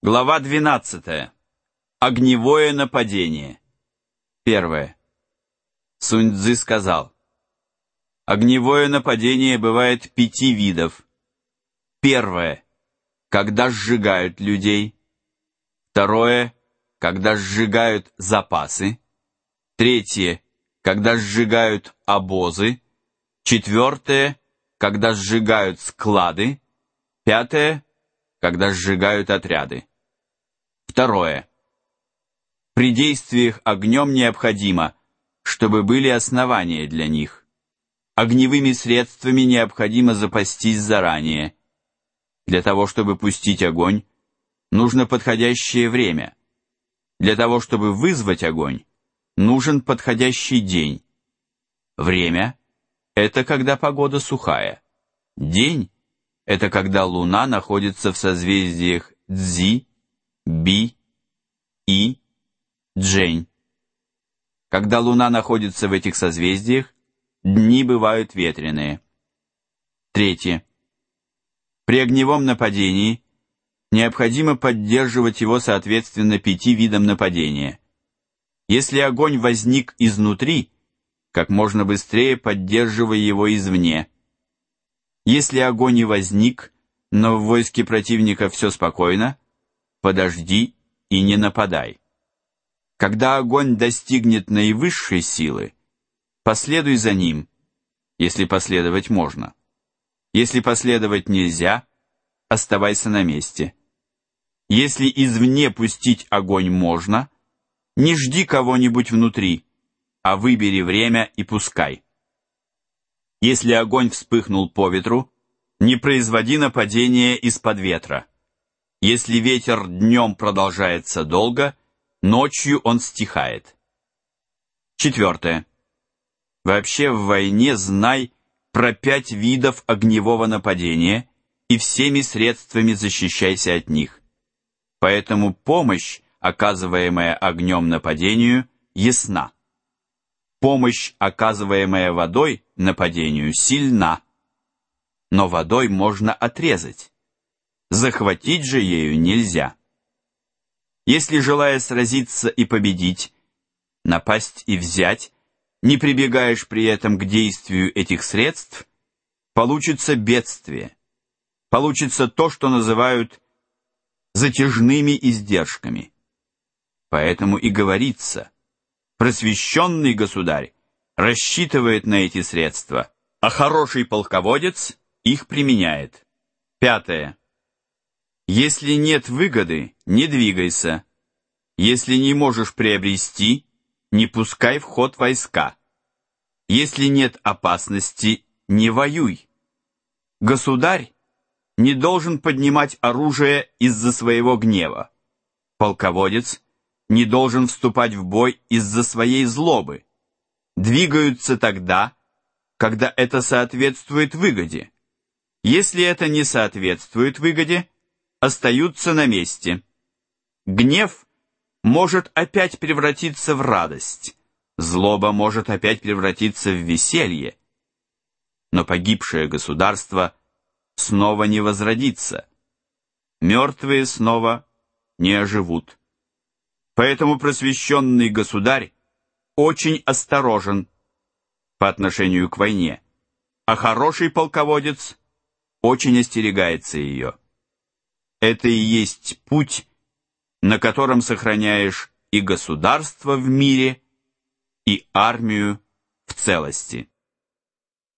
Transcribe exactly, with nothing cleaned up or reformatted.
Глава двенадцатая. Огневое нападение. Первое. Сунь-Цзы сказал: огневое нападение бывает пяти видов. Первое, когда сжигают людей. Второе, когда сжигают запасы. Третье, когда сжигают обозы. Четвертое, когда сжигают склады. Пятое, когда сжигают отряды. Второе. При действиях огнем необходимо, чтобы были основания для них. Огневыми средствами необходимо запастись заранее. Для того, чтобы пустить огонь, нужно подходящее время. Для того, чтобы вызвать огонь, нужен подходящий день. Время – это когда погода сухая. День – это когда Луна находится в созвездиях Цзи, Би, И, Джень. Когда Луна находится в этих созвездиях, дни бывают ветреные. Третье. При огневом нападении необходимо поддерживать его соответственно пяти видам нападения. Если огонь возник изнутри, как можно быстрее поддерживай его извне. Если огонь не возник, но в войске противника все спокойно, подожди и не нападай. Когда огонь достигнет наивысшей силы, последуй за ним, если последовать можно. Если последовать нельзя, оставайся на месте. Если извне пустить огонь можно, не жди кого-нибудь внутри, а выбери время и пускай. Если огонь вспыхнул по ветру, не производи нападения из-под ветра. Если ветер днем продолжается долго, ночью он стихает. Четвертое. Вообще в войне знай про пять видов огневого нападения и всеми средствами защищайся от них. Поэтому помощь, оказываемая огнем нападению, ясна. Помощь, оказываемая водой нападению, сильна. Но водой можно отрезать. Захватить же ею нельзя. Если, желая сразиться и победить, напасть и взять, не прибегаешь при этом к действию этих средств, получится бедствие. Получится то, что называют затяжными издержками. Поэтому и говорится: просвещенный государь рассчитывает на эти средства, а хороший полководец их применяет. Пятое. Если нет выгоды, не двигайся. Если не можешь приобрести, не пускай в ход войска. Если нет опасности, не воюй. Государь не должен поднимать оружие из-за своего гнева. Полководец не должен вступать в бой из-за своей злобы. Двигаются тогда, когда это соответствует выгоде. Если это не соответствует выгоде, остаются на месте. Гнев может опять превратиться в радость, злоба может опять превратиться в веселье. Но погибшее государство снова не возродится. Мертвые снова не оживут. Поэтому просвещенный государь очень осторожен по отношению к войне, а хороший полководец очень остерегается ее. Это и есть путь, на котором сохраняешь и государство в мире, и армию в целости.